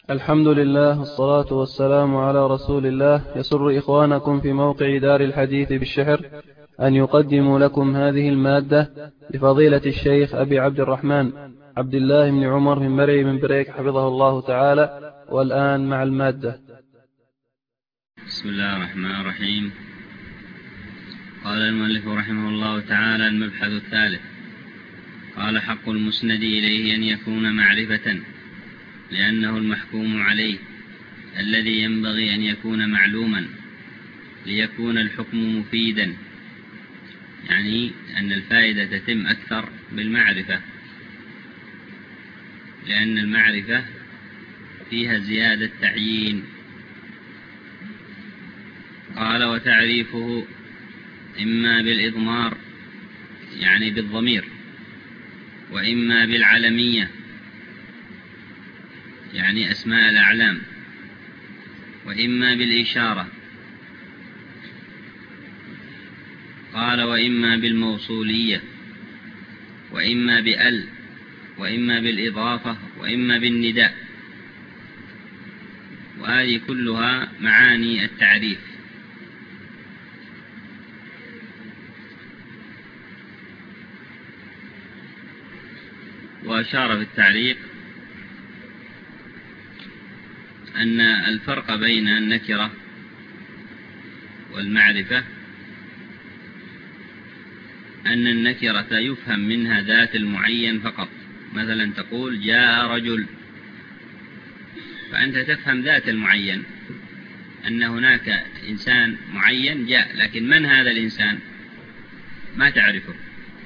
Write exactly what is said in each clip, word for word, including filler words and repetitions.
الحمد لله والصلاة والسلام على رسول الله. يسر إخوانكم في موقع دار الحديث بالشحر أن يقدموا لكم هذه المادة لفضيلة الشيخ أبي عبد الرحمن عبد الله بن عمر من مرعي من بريك حفظه الله تعالى. والآن مع المادة. بسم الله الرحمن الرحيم. قال المؤلف رحمه الله تعالى: المبحث الثالث. قال: حق المسند إليه أن يكون معرفة، لأنه المحكوم عليه الذي ينبغي أن يكون معلوما ليكون الحكم مفيدا، يعني أن الفائدة تتم أكثر بالمعرفة، لأن المعرفة فيها زيادة تعيين. قال: وتعريفه إما بالإضمار يعني بالضمير، وإما بالعلمية يعني أسماء الأعلام، وإما بالإشارة. قال: وإما بالموصولية، وإما بأل، وإما بالإضافة، وإما بالنداء. وهذه كلها معاني التعريف. وأشار في التعليق أن الفرق بين النكرة والمعرفة أن النكرة يفهم منها ذات المعين فقط. مثلا تقول: جاء رجل، فأنت تفهم ذات المعين، أن هناك إنسان معين جاء، لكن من هذا الإنسان ما تعرفه.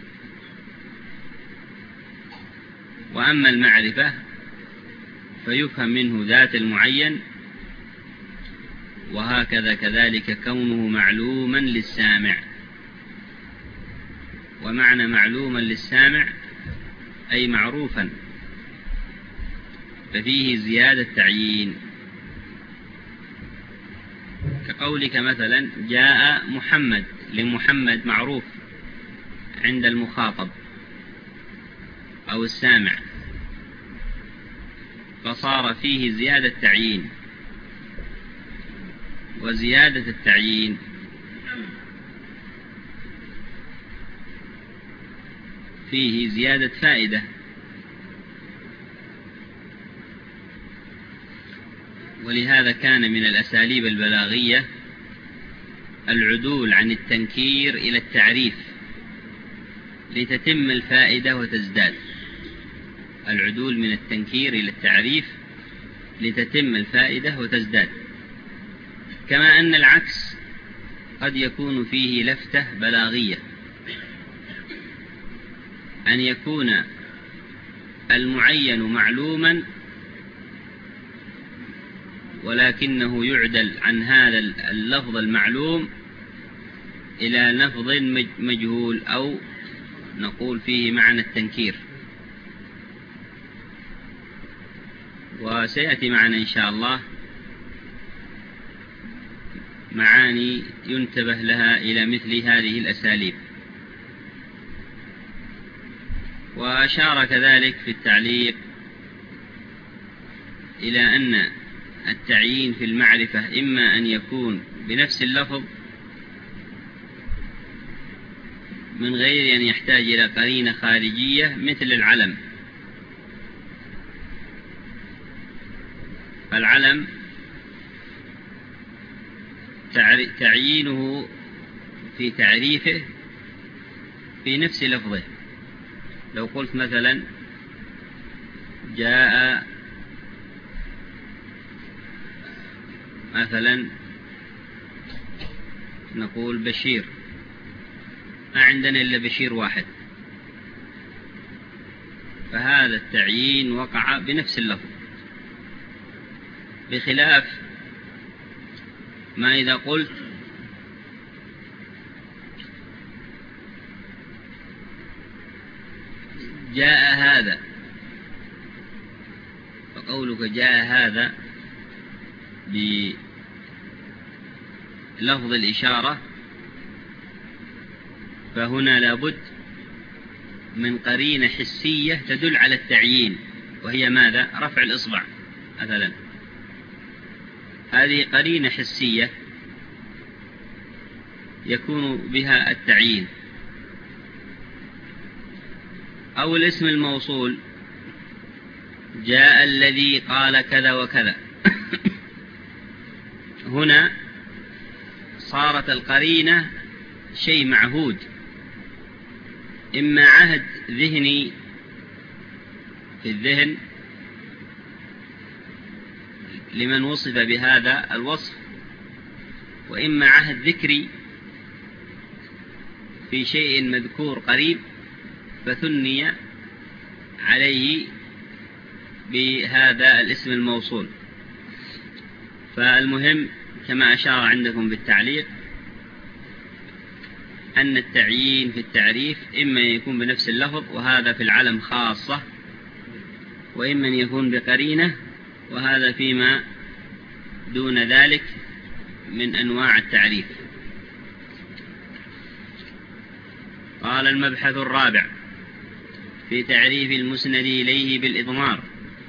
وأما المعرفة فيفهم منه ذات المعين، وهكذا كذلك كونه معلوما للسامع. ومعنى معلوما للسامع أي معروفا، ففيه زيادة تعيين. كقولك مثلا: جاء محمد، لمحمد معروف عند المخاطب أو السامع، فصار فيه زيادة تعيين. وزيادة التعيين فيه زيادة فائدة. ولهذا كان من الأساليب البلاغية العدول عن التنكير إلى التعريف لتتم الفائدة وتزداد. العدول من التنكير إلى التعريف لتتم الفائدة وتزداد. كما أن العكس قد يكون فيه لفتة بلاغية، أن يكون المعين معلوما ولكنه يعدل عن هذا اللفظ المعلوم إلى لفظ مجهول، أو نقول فيه معنى التنكير. وسيأتي معنا إن شاء الله معاني ينتبه لها إلى مثل هذه الأساليب. وأشار كذلك في التعليق إلى أن التعيين في المعرفة إما أن يكون بنفس اللفظ من غير أن يحتاج إلى قرينة خارجية مثل العلم. فالعلم تعيينه في تعريفه في نفس لفظه. لو قلت مثلا: جاء مثلا نقول بشير، ما عندنا إلا بشير واحد، فهذا التعيين وقع بنفس اللفظ، بخلاف ما إذا قلت: جاء هذا، فقولك جاء هذا بلفظ الإشارة، فهنا لابد من قرينة حسية تدل على التعيين، وهي ماذا؟ رفع الإصبع. مثلا، هذه قرينة حسية يكون بها التعيين. أو الاسم الموصول جاء الذي قال كذا وكذا هنا صارت القرينة شيء معهود، إما عهد ذهني في الذهن لمن وصف بهذا الوصف، وإما عهد ذكري في شيء مذكور قريب فثني عليه بهذا الاسم الموصول. فالمهم كما أشار عندكم بالتعليق أن التعيين في التعريف إما يكون بنفس اللفظ وهذا في العلم خاصة، وإما يكون بقرينة وهذا فيما دون ذلك من أنواع التعريف. قال المبحث الرابع في تعريف المسند إليه بالإضمار،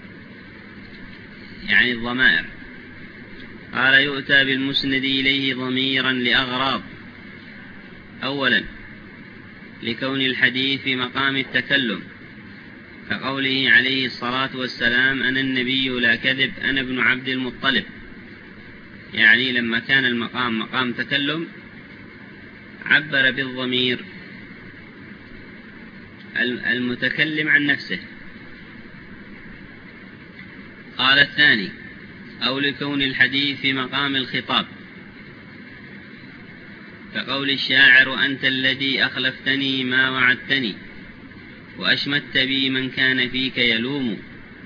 يعني الضمائر. قال يؤتى بالمسند إليه ضميرا لأغراض: أولا لكون الحديث في مقام التكلم، كقوله عليه الصلاة والسلام: أنا النبي لا كذب، أنا ابن عبد المطلب، يعني لما كان المقام مقام تكلم عبر بالضمير المتكلم عن نفسه. قال الثاني أو لكون الحديث في مقام الخطاب، كقول الشاعر: أنت الذي أخلفتني ما وعدتني، وأشمت بي من كان فيك يلوم.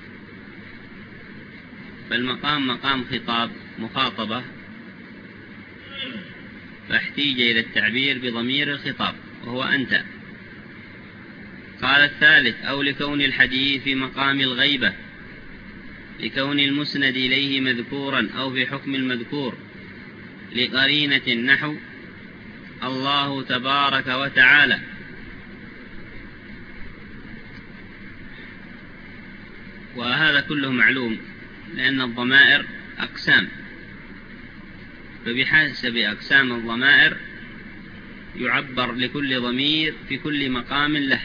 فالمقام مقام خطاب مخاطبة، فاحتيج إلى التعبير بضمير الخطاب وهو أنت. قال الثالث أو لكون الحديث في مقام الغيبة، لكون المسند إليه مذكورا أو في حكم المذكور لقرينة نحو الله تبارك وتعالى. وهذا كله معلوم لأن الضمائر أقسام، فبحسب أقسام الضمائر يعبر لكل ضمير في كل مقام له.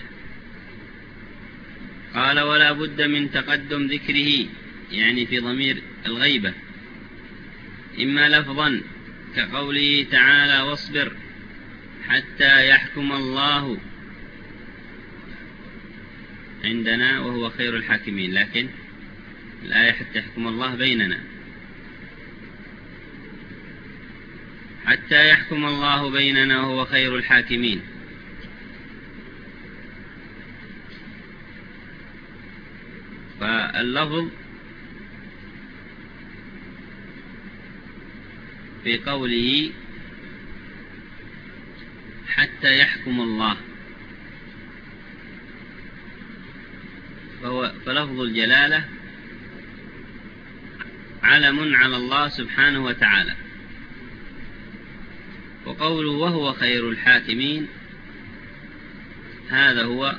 قال ولا بد من تقدم ذكره، يعني في ضمير الغيبة، إما لفظا كقوله تعالى: واصبر حتى يحكم الله عندنا وهو خير الحاكمين، لكن الآية حتى يحكم الله بيننا، حتى يحكم الله بيننا وهو خير الحاكمين. فاللفظ في قوله حتى يحكم الله فهو فلفظ الجلالة علم على الله سبحانه وتعالى، وقوله وهو خير الحاكمين هذا هو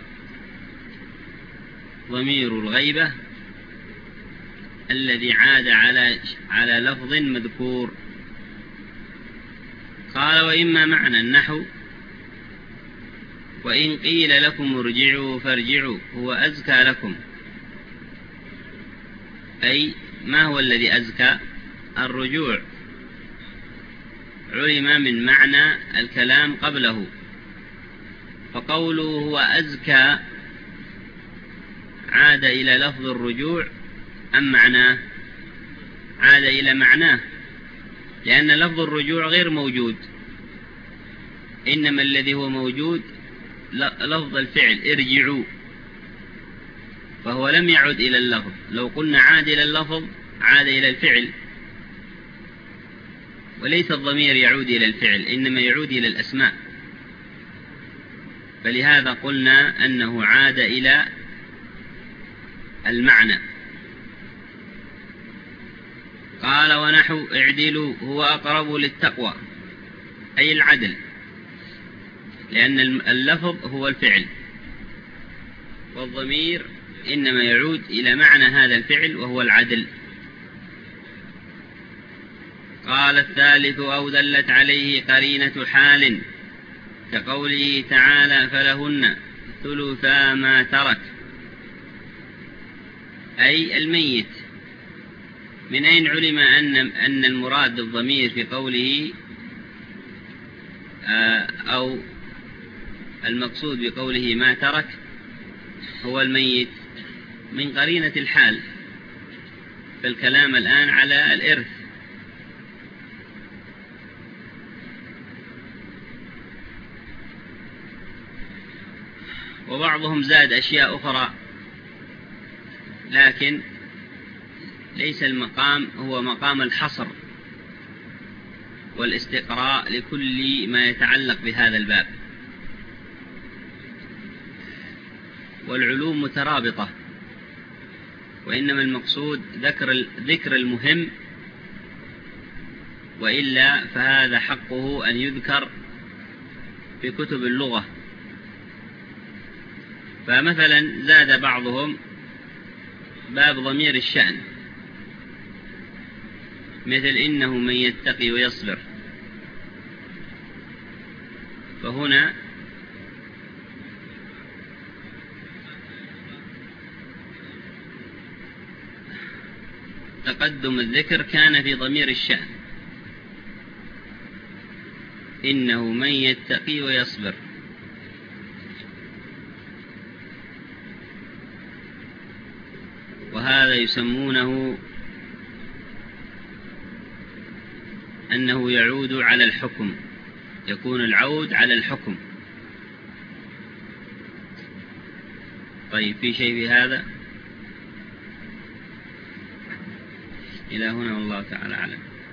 ضمير الغيبة الذي عاد على على لفظ مذكور. قال وإما معنى النحو: وإن قيل لكم ارجعوا فارجعوا هو أزكى لكم، أي ما هو الذي أزكى؟ الرجوع، علم من معنى الكلام قبله، فقوله هو أزكى عاد إلى لفظ الرجوع أم معناه؟ عاد إلى معناه، لأن لفظ الرجوع غير موجود، إنما الذي هو موجود لفظ الفعل ارجعوا، فهو لم يعد إلى اللفظ. لو قلنا عاد إلى اللفظ عاد إلى الفعل، وليس الضمير يعود إلى الفعل إنما يعود إلى الأسماء، فلهذا قلنا أنه عاد إلى المعنى. قال ونحو اعدلوا هو أقرب للتقوى، أي العدل، لأن اللفظ هو الفعل، والضمير إنما يعود إلى معنى هذا الفعل وهو العدل. قال الثالث أو دلت عليه قرينة حال كقوله تعالى فلهن ثلثا ما ترك، أي الميت. من أين علم أن أن المراد بالضمير في قوله أو المقصود بقوله ما ترك هو الميت؟ من قرينة الحال. فالكلام الآن على الإرث. وبعضهم زاد أشياء أخرى، لكن ليس المقام هو مقام الحصر والاستقراء لكل ما يتعلق بهذا الباب. والعلوم مترابطة، وإنما المقصود ذكر ذكر المهم، وإلا فهذا حقه أن يذكر في كتب اللغة. فمثلا زاد بعضهم باب ضمير الشأن، مثل إنه من يتقي ويصبر. فهنا تقدم الذكر كان في ضمير الشأن، إنه من يتقي ويصبر. وهذا يسمونه أنه يعود على الحكم، يكون العود على الحكم. طيب، في شيء في هذا؟ إلى هنا والله تعالى أعلم.